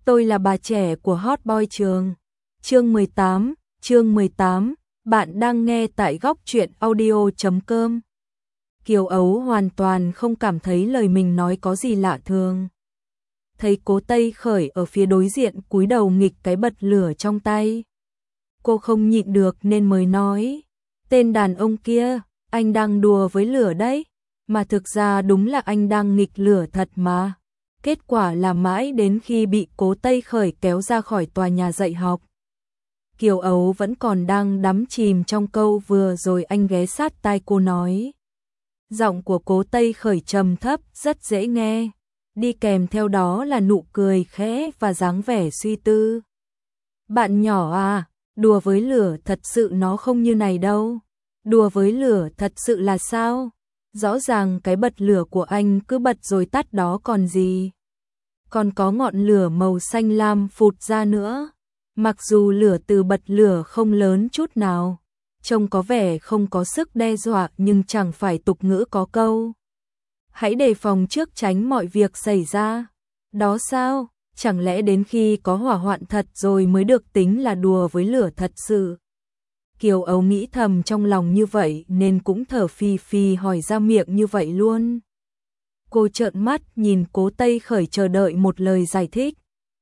Tôi là bà trẻ của Hot Boy trường. Chương 18, bạn đang nghe tại góc truyện audio.com. Kiều Ấu hoàn toàn không cảm thấy lời mình nói có gì lạ thường. Thấy Cố Tây Khởi ở phía đối diện cúi đầu nghịch cái bật lửa trong tay. Cô không nhịn được nên mới nói, tên đàn ông kia, anh đang đùa với lửa đấy, mà thực ra đúng là anh đang nghịch lửa thật mà. Kết quả là mãi đến khi bị Cố Tây Khởi kéo ra khỏi tòa nhà dạy học. Kiều Ấu vẫn còn đang đắm chìm trong câu vừa rồi anh ghé sát tai cô nói. Giọng của Cố Tây Khởi trầm thấp, rất dễ nghe. Đi kèm theo đó là nụ cười khẽ và dáng vẻ suy tư. Bạn nhỏ à, đùa với lửa thật sự nó không như này đâu. Đùa với lửa thật sự là sao? Rõ ràng cái bật lửa của anh cứ bật rồi tắt đó còn gì. Còn có ngọn lửa màu xanh lam phụt ra nữa. Mặc dù lửa từ bật lửa không lớn chút nào, trông có vẻ không có sức đe dọa nhưng chẳng phải tục ngữ có câu. Hãy đề phòng trước tránh mọi việc xảy ra. Đó sao? Chẳng lẽ đến khi có hỏa hoạn thật rồi mới được tính là đùa với lửa thật sự? Kiều Ấu nghĩ thầm trong lòng như vậy nên cũng thở phì phì hỏi ra miệng như vậy luôn. Cô trợn mắt nhìn Cố Tây Khởi chờ đợi một lời giải thích.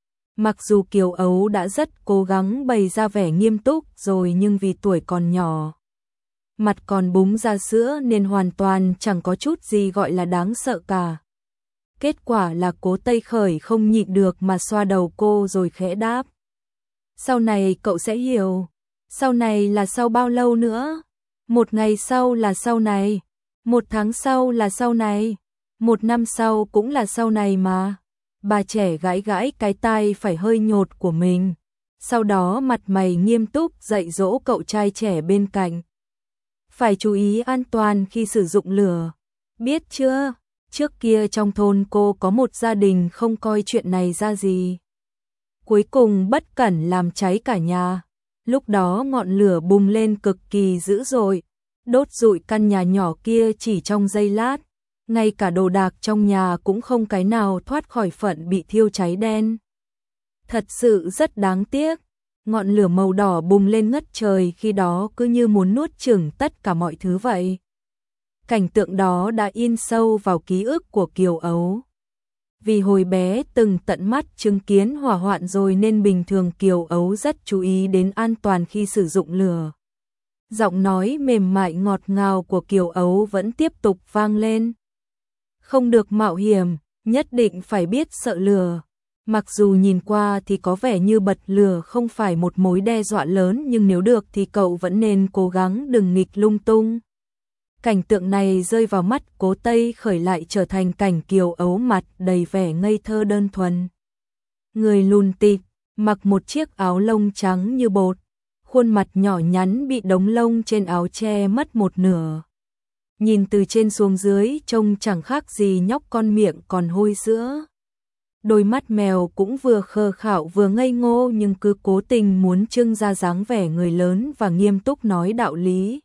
Mặc dù Kiều Ấu đã rất cố gắng bày ra vẻ nghiêm túc rồi nhưng vì tuổi còn nhỏ, mặt còn búng ra sữa nên hoàn toàn chẳng có chút gì gọi là đáng sợ cả. Kết quả là Cố Tây Khởi không nhịn được mà xoa đầu cô rồi khẽ đáp. Sau này cậu sẽ hiểu. Sau này là sau bao lâu nữa? Một ngày sau là sau này. Một tháng sau là sau này. Một năm sau cũng là sau này mà. Bà trẻ gãi gãi cái tai phải hơi nhột của mình. Sau đó mặt mày nghiêm túc dạy dỗ cậu trai trẻ bên cạnh. Phải chú ý an toàn khi sử dụng lửa. Biết chưa? Trước kia trong thôn cô có một gia đình không coi chuyện này ra gì. Cuối cùng bất cẩn làm cháy cả nhà. Lúc đó ngọn lửa bùng lên cực kỳ dữ dội, đốt rụi căn nhà nhỏ kia chỉ trong giây lát. Ngay cả đồ đạc trong nhà cũng không cái nào thoát khỏi phận bị thiêu cháy đen. Thật sự rất đáng tiếc. Ngọn lửa màu đỏ bùng lên ngất trời khi đó cứ như muốn nuốt chửng tất cả mọi thứ vậy. Cảnh tượng đó đã in sâu vào ký ức của Kiều Ấu. Vì hồi bé từng tận mắt chứng kiến hỏa hoạn rồi nên bình thường Kiều Ấu rất chú ý đến an toàn khi sử dụng lửa. Giọng nói mềm mại ngọt ngào của Kiều Ấu vẫn tiếp tục vang lên. Không được mạo hiểm, nhất định phải biết sợ lửa. Mặc dù nhìn qua thì có vẻ như bật lửa không phải một mối đe dọa lớn nhưng nếu được thì cậu vẫn nên cố gắng đừng nghịch lung tung. Cảnh tượng này rơi vào mắt Cố Tây Khởi lại trở thành cảnh Kiều Ấu mặt đầy vẻ ngây thơ đơn thuần. Người lùn tịt, mặc một chiếc áo lông trắng như bột, khuôn mặt nhỏ nhắn bị đống lông trên áo che mất một nửa. Nhìn từ trên xuống dưới trông chẳng khác gì nhóc con miệng còn hôi sữa. Đôi mắt mèo cũng vừa khờ khạo vừa ngây ngô nhưng cứ cố tình muốn trưng ra dáng vẻ người lớn và nghiêm túc nói đạo lý.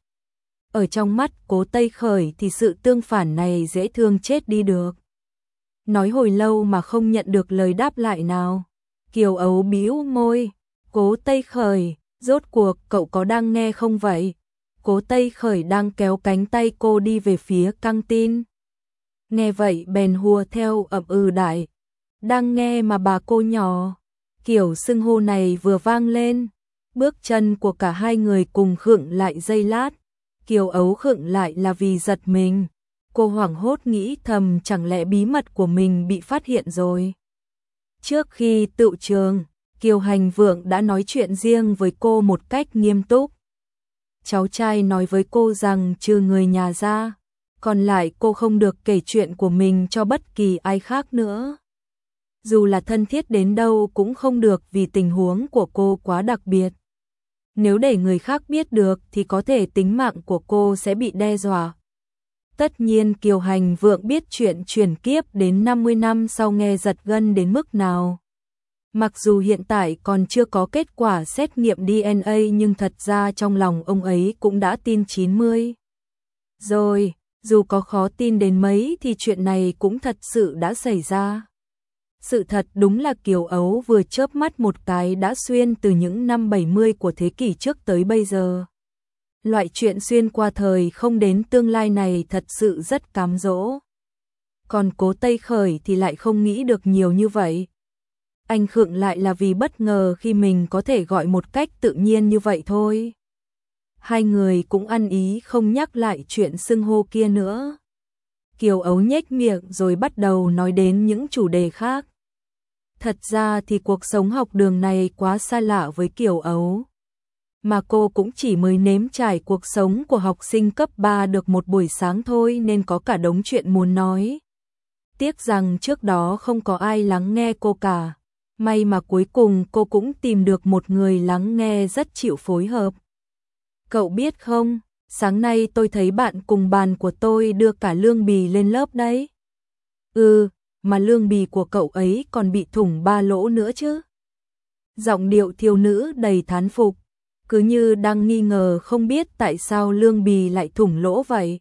Ở trong mắt Cố Tây Khởi thì sự tương phản này dễ thương chết đi được. Nói hồi lâu mà không nhận được lời đáp lại nào. Kiều Ấu bĩu môi. Cố Tây Khởi, rốt cuộc cậu có đang nghe không vậy? Cố Tây Khởi đang kéo cánh tay cô đi về phía căng tin. Nghe vậy bèn hùa theo ậm ừ đại. Đang nghe mà bà cô nhỏ. Kiểu xưng hô này vừa vang lên. Bước chân của cả hai người cùng khựng lại giây lát. Kiều Ấu khựng lại là vì giật mình. Cô hoảng hốt nghĩ thầm chẳng lẽ bí mật của mình bị phát hiện rồi. Trước khi tựu trường, Kiều Hành Vượng đã nói chuyện riêng với cô một cách nghiêm túc. Cháu trai nói với cô rằng trừ người nhà ra, còn lại cô không được kể chuyện của mình cho bất kỳ ai khác nữa. Dù là thân thiết đến đâu cũng không được vì tình huống của cô quá đặc biệt. Nếu để người khác biết được thì có thể tính mạng của cô sẽ bị đe dọa. Tất nhiên Kiều Hành Vượng biết chuyện chuyển kiếp đến 50 năm sau nghe giật gân đến mức nào. Mặc dù hiện tại còn chưa có kết quả xét nghiệm DNA nhưng thật ra trong lòng ông ấy cũng đã tin 90. Rồi, dù có khó tin đến mấy thì chuyện này cũng thật sự đã xảy ra. Sự thật đúng là Kiều Ấu vừa chớp mắt một cái đã xuyên từ những năm 70 của thế kỷ trước tới bây giờ. Loại chuyện xuyên qua thời không đến tương lai này thật sự rất cám dỗ. Còn Cố Tây Khởi thì lại không nghĩ được nhiều như vậy. Anh khựng lại là vì bất ngờ khi mình có thể gọi một cách tự nhiên như vậy thôi. Hai người cũng ăn ý không nhắc lại chuyện xưng hô kia nữa. Kiều Ấu nhếch miệng rồi bắt đầu nói đến những chủ đề khác. Thật ra thì cuộc sống học đường này quá xa lạ với Kiều Ấu. Mà cô cũng chỉ mới nếm trải cuộc sống của học sinh cấp 3 được một buổi sáng thôi nên có cả đống chuyện muốn nói. Tiếc rằng trước đó không có ai lắng nghe cô cả. May mà cuối cùng cô cũng tìm được một người lắng nghe rất chịu phối hợp. Cậu biết không, sáng nay tôi thấy bạn cùng bàn của tôi đưa cả lương bì lên lớp đấy. Mà lương bì của cậu ấy còn bị thủng 3 lỗ nữa chứ. Giọng điệu thiếu nữ đầy thán phục, cứ như đang nghi ngờ không biết tại sao lương bì lại thủng lỗ vậy.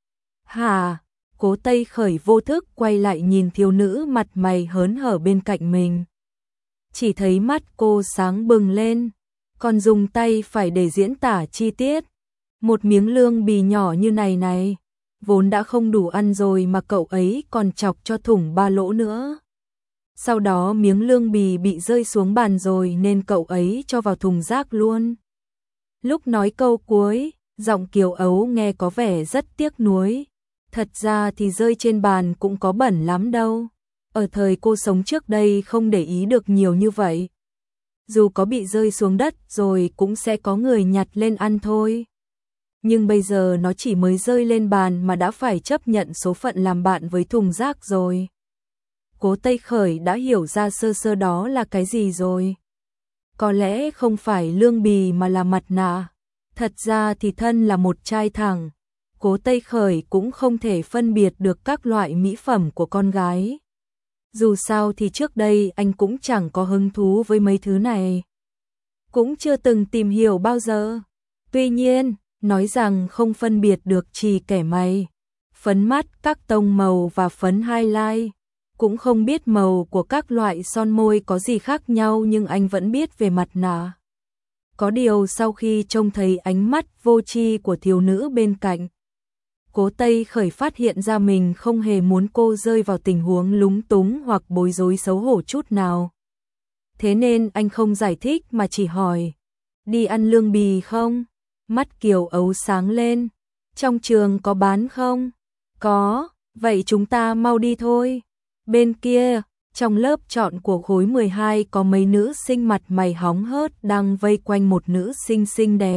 Hà, Cố Tây Khởi vô thức quay lại nhìn thiếu nữ mặt mày hớn hở bên cạnh mình. Chỉ thấy mắt cô sáng bừng lên, còn dùng tay phải để diễn tả chi tiết. Một miếng lương bì nhỏ như này, vốn đã không đủ ăn rồi mà cậu ấy còn chọc cho thủng 3 lỗ nữa. Sau đó miếng lương bì bị rơi xuống bàn rồi nên cậu ấy cho vào thùng rác luôn. Lúc nói câu cuối, giọng Kiều Ấu nghe có vẻ rất tiếc nuối. Thật ra thì rơi trên bàn cũng có bẩn lắm đâu. Ở thời cô sống trước đây không để ý được nhiều như vậy. Dù có bị rơi xuống đất rồi cũng sẽ có người nhặt lên ăn thôi. Nhưng bây giờ nó chỉ mới rơi lên bàn mà đã phải chấp nhận số phận làm bạn với thùng rác rồi. Cố Tây Khởi đã hiểu ra sơ sơ đó là cái gì rồi. Có lẽ không phải lương bì mà là mặt nạ. Thật ra thì thân là một trai thẳng. Cố Tây Khởi cũng không thể phân biệt được các loại mỹ phẩm của con gái. Dù sao thì trước đây anh cũng chẳng có hứng thú với mấy thứ này. Cũng chưa từng tìm hiểu bao giờ. Tuy nhiên, nói rằng không phân biệt được chỉ kẻ mày, phấn mắt, các tông màu và phấn highlight. Cũng không biết màu của các loại son môi có gì khác nhau nhưng anh vẫn biết về mặt nạ. Có điều sau khi trông thấy ánh mắt vô tri của thiếu nữ bên cạnh, Cố Tây Khởi phát hiện ra mình không hề muốn cô rơi vào tình huống lúng túng hoặc bối rối xấu hổ chút nào. Thế nên anh không giải thích mà chỉ hỏi, đi ăn lương bì không? Mắt Kiều Ấu sáng lên, trong trường có bán không? Có, vậy chúng ta mau đi thôi. Bên kia, trong lớp chọn của khối 12 có mấy nữ sinh mặt mày hóng hớt đang vây quanh một nữ sinh xinh đẹp.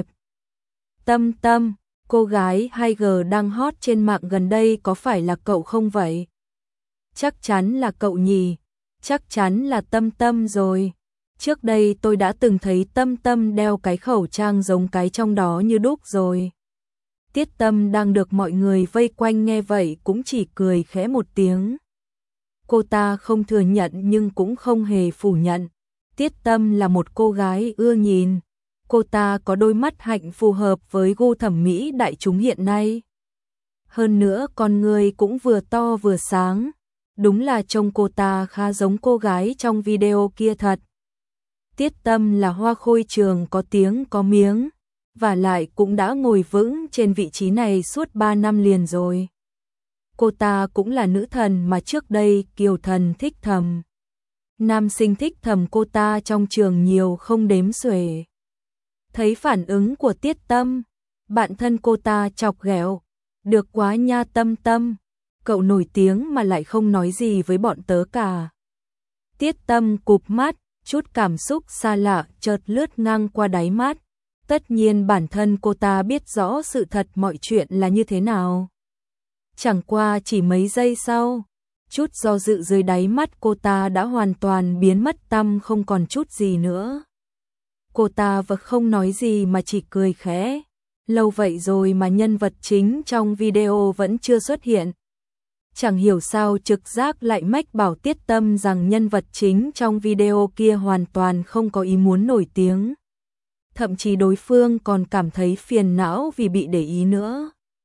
Tâm Tâm, cô gái 2G đang hot trên mạng gần đây có phải là cậu không vậy? Chắc chắn là cậu nhỉ, chắc chắn là Tâm Tâm rồi. Trước đây tôi đã từng thấy Tâm Tâm đeo cái khẩu trang giống cái trong đó như đúc rồi. Tiết Tâm đang được mọi người vây quanh nghe vậy cũng chỉ cười khẽ một tiếng. Cô ta không thừa nhận nhưng cũng không hề phủ nhận. Tiết Tâm là một cô gái ưa nhìn. Cô ta có đôi mắt hạnh phù hợp với gu thẩm mỹ đại chúng hiện nay. Hơn nữa con người cũng vừa to vừa sáng. Đúng là trông cô ta khá giống cô gái trong video kia thật. Tiết Tâm là hoa khôi trường có tiếng có miếng, và lại cũng đã ngồi vững trên vị trí này suốt 3 năm liền rồi. Cô ta cũng là nữ thần mà trước đây Kiều Thần thích thầm. Nam sinh thích thầm cô ta trong trường nhiều không đếm xuể. Thấy phản ứng của Tiết Tâm, bạn thân cô ta chọc ghẹo, được quá nha Tâm Tâm, cậu nổi tiếng mà lại không nói gì với bọn tớ cả. Tiết Tâm cụp mắt, chút cảm xúc xa lạ chợt lướt ngang qua đáy mắt. Tất nhiên bản thân cô ta biết rõ sự thật mọi chuyện là như thế nào. Chẳng qua chỉ mấy giây sau, chút do dự dưới đáy mắt cô ta đã hoàn toàn biến mất tăm không còn chút gì nữa. Cô ta vẫn không nói gì mà chỉ cười khẽ. Lâu vậy rồi mà nhân vật chính trong video vẫn chưa xuất hiện. Chẳng hiểu sao trực giác lại mách bảo Tiết Tâm rằng nhân vật chính trong video kia hoàn toàn không có ý muốn nổi tiếng. Thậm chí đối phương còn cảm thấy phiền não vì bị để ý nữa.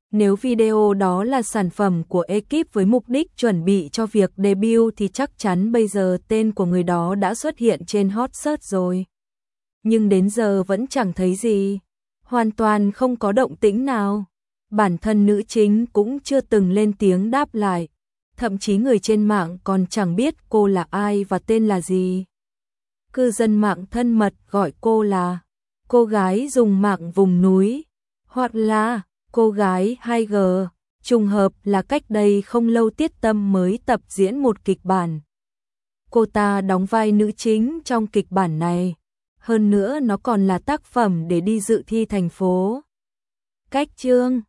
Nếu video đó là sản phẩm của ekip với mục đích chuẩn bị cho việc debut thì chắc chắn bây giờ tên của người đó đã xuất hiện trên hot search rồi. Nhưng đến giờ vẫn chẳng thấy gì, hoàn toàn không có động tĩnh nào. Bản thân nữ chính cũng chưa từng lên tiếng đáp lại, thậm chí người trên mạng còn chẳng biết cô là ai và tên là gì. Cư dân mạng thân mật gọi cô là cô gái dùng mạng vùng núi, hoặc là cô gái 2G, trùng hợp là cách đây không lâu Tiết Tâm mới tập diễn một kịch bản. Cô ta đóng vai nữ chính trong kịch bản này, hơn nữa nó còn là tác phẩm để đi dự thi thành phố. Cách chương